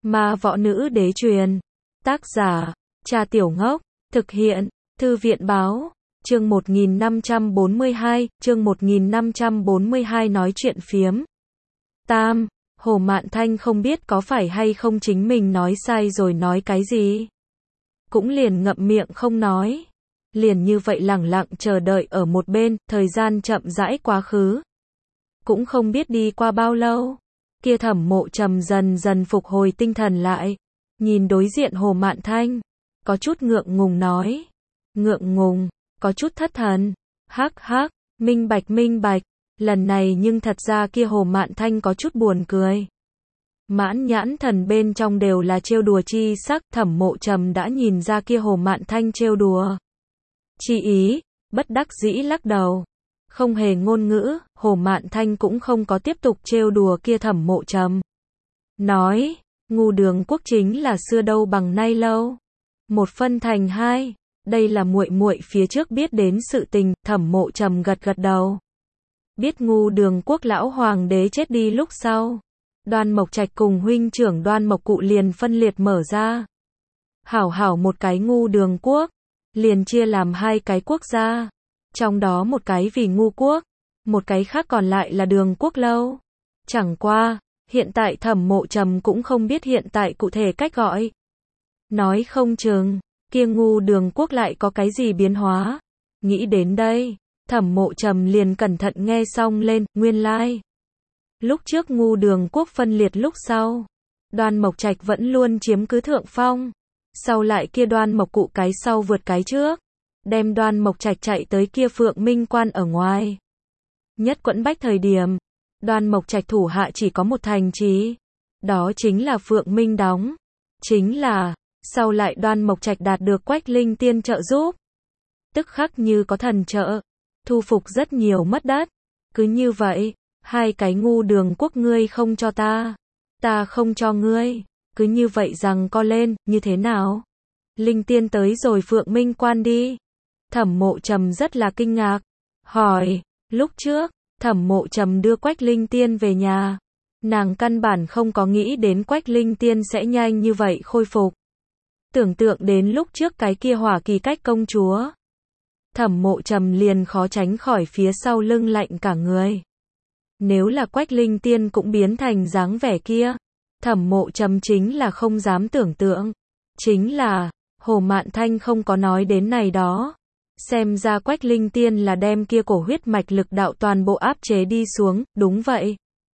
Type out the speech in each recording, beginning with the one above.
Ma võ nữ đế truyền. Tác giả, Cha Tiểu Ngốc. Thực hiện, Thư viện báo. Chương 1542, chương 1542 nói chuyện phiếm. Tam, Hồ Mạn Thanh không biết có phải hay không chính mình nói sai rồi nói cái gì. Cũng liền ngậm miệng không nói. Liền như vậy lẳng lặng chờ đợi ở một bên, thời gian chậm rãi quá khứ. Cũng không biết đi qua bao lâu. Kia Thẩm Mộ Trầm dần dần phục hồi tinh thần lại. Nhìn đối diện Hồ Mạn Thanh. Có chút ngượng ngùng nói. Ngượng ngùng, có chút thất thần. Hắc hắc, minh bạch. Lần này nhưng thật ra kia Hồ Mạn Thanh có chút buồn cười. Mãn nhãn thần bên trong đều là trêu đùa chi sắc. Thẩm Mộ Trầm đã nhìn ra kia Hồ Mạn Thanh trêu đùa chi ý, bất đắc dĩ lắc đầu. Không hề ngôn ngữ, Hồ Mạn Thanh cũng không có tiếp tục trêu đùa kia Thẩm Mộ Trầm. Nói, ngu đường quốc chính là xưa đâu bằng nay lâu. Một phân thành hai, đây là muội muội phía trước biết đến sự tình. Thẩm Mộ Trầm gật gật đầu. Biết ngu đường quốc lão hoàng đế chết đi lúc sau. Đoan Mộc Trạch cùng huynh trưởng Đoan Mộc Cụ liền phân liệt mở ra. Hảo một cái ngu đường quốc, liền chia làm hai cái quốc gia. Trong đó một cái vì ngu quốc, một cái khác còn lại là đường quốc lâu. Chẳng qua, hiện tại Thẩm Mộ Trầm cũng không biết hiện tại cụ thể cách gọi. Nói không chừng, kia ngu đường quốc lại có cái gì biến hóa. Nghĩ đến đây, Thẩm Mộ Trầm liền cẩn thận nghe xong lên, nguyên lai. Lúc trước ngu đường quốc phân liệt lúc sau, Đoan Mộc Trạch vẫn luôn chiếm cứ thượng phong. Sau lại kia Đoan Mộc Cụ cái sau vượt cái trước, đem Đoan Mộc Trạch chạy tới kia Phượng Minh Quan ở ngoài. Nhất quẫn bách thời điểm, Đoan Mộc Trạch thủ hạ chỉ có một thành trì, đó chính là Phượng Minh đóng. Chính là, sau lại Đoan Mộc Trạch đạt được Quách Linh Tiên trợ giúp, tức khắc như có thần trợ, thu phục rất nhiều mất đất. Cứ như vậy, hai cái ngu đường quốc ngươi không cho ta, ta không cho ngươi, cứ như vậy rằng co lên, như thế nào? Linh Tiên tới rồi Phượng Minh Quan đi. Thẩm Mộ Trầm rất là kinh ngạc, hỏi, lúc trước, Thẩm Mộ Trầm đưa Quách Linh Tiên về nhà, nàng căn bản không có nghĩ đến Quách Linh Tiên sẽ nhanh như vậy khôi phục. Tưởng tượng đến lúc trước cái kia Hỏa Kỳ Cách công chúa, Thẩm Mộ Trầm liền khó tránh khỏi phía sau lưng lạnh cả người. Nếu là Quách Linh Tiên cũng biến thành dáng vẻ kia, Thẩm Mộ Trầm chính là không dám tưởng tượng. Chính là, Hồ Mạn Thanh không có nói đến này đó. Xem ra Quách Linh Tiên là đem kia cổ huyết mạch lực đạo toàn bộ áp chế đi xuống, đúng vậy.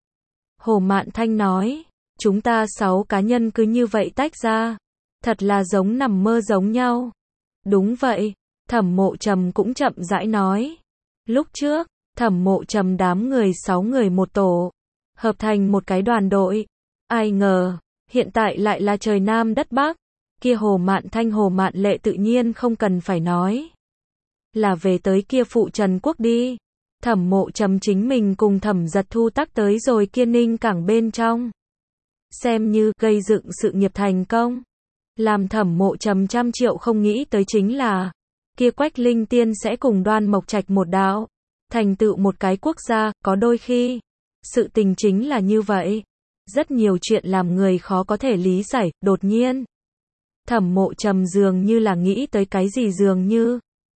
Hồ Mạn Thanh nói, chúng ta 6 cá nhân cứ như vậy tách ra. Thật là giống nằm mơ giống nhau. Đúng vậy, Thẩm Mộ Trầm cũng chậm rãi nói. Lúc trước, Thẩm Mộ Trầm đám người 6 người một tổ, hợp thành một cái đoàn đội. Ai ngờ, hiện tại lại là trời Nam đất Bắc. Kia Hồ Mạn Thanh Hồ Mạn Lệ tự nhiên không cần phải nói. Là về tới kia Phụ Trần Quốc đi. Thẩm Mộ Trầm chính mình cùng Thẩm Giật Thu tắc tới rồi kia Ninh Cảng bên trong. Xem như gây dựng sự nghiệp thành công. Làm Thẩm Mộ Trầm trăm triệu không nghĩ tới chính là, kia Quách Linh Tiên sẽ cùng Đoan Mộc Trạch một đạo, thành tựu một cái quốc gia. Có đôi khi, sự tình chính là như vậy. Rất nhiều chuyện làm người khó có thể lý giải. Đột nhiên, Thẩm Mộ Trầm dường như là nghĩ tới cái gì dường như.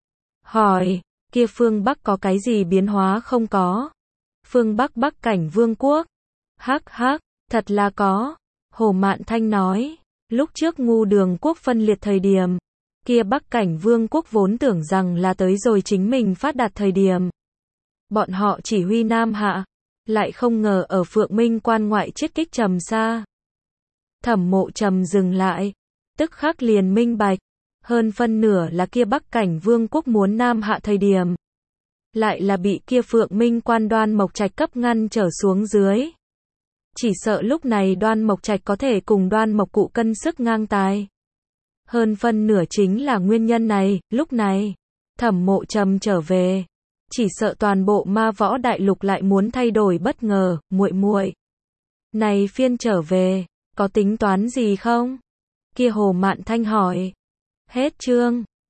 Hỏi, kia phương Bắc có cái gì biến hóa không có? Phương Bắc Bắc Cảnh Vương quốc. Hắc, thật là có. Hồ Mạn Thanh nói, lúc trước ngu đường quốc phân liệt thời điểm, kia Bắc Cảnh Vương quốc vốn tưởng rằng là tới rồi chính mình phát đạt thời điểm. Bọn họ chỉ huy Nam Hạ, lại không ngờ ở Phượng Minh Quan ngoại chết kích Trầm Sa. Thẩm Mộ Trầm dừng lại, tức khắc liền minh bạch, hơn phân nửa là kia Bắc Cảnh Vương quốc muốn Nam Hạ thời điểm, lại là bị kia Phượng Minh Quan Đoan Mộc Trạch cấp ngăn trở xuống dưới. Chỉ sợ lúc này Đoan Mộc Trạch có thể cùng Đoan Mộc Cụ cân sức ngang tài. Hơn phân nửa chính là nguyên nhân này. Lúc này, Thẩm Mộ Trầm trở về, chỉ sợ toàn bộ Ma Võ Đại Lục lại muốn thay đổi bất ngờ. Muội muội, này phiên trở về, có tính toán gì không? Kia Hồ Mạn Thanh hỏi. Hết chương.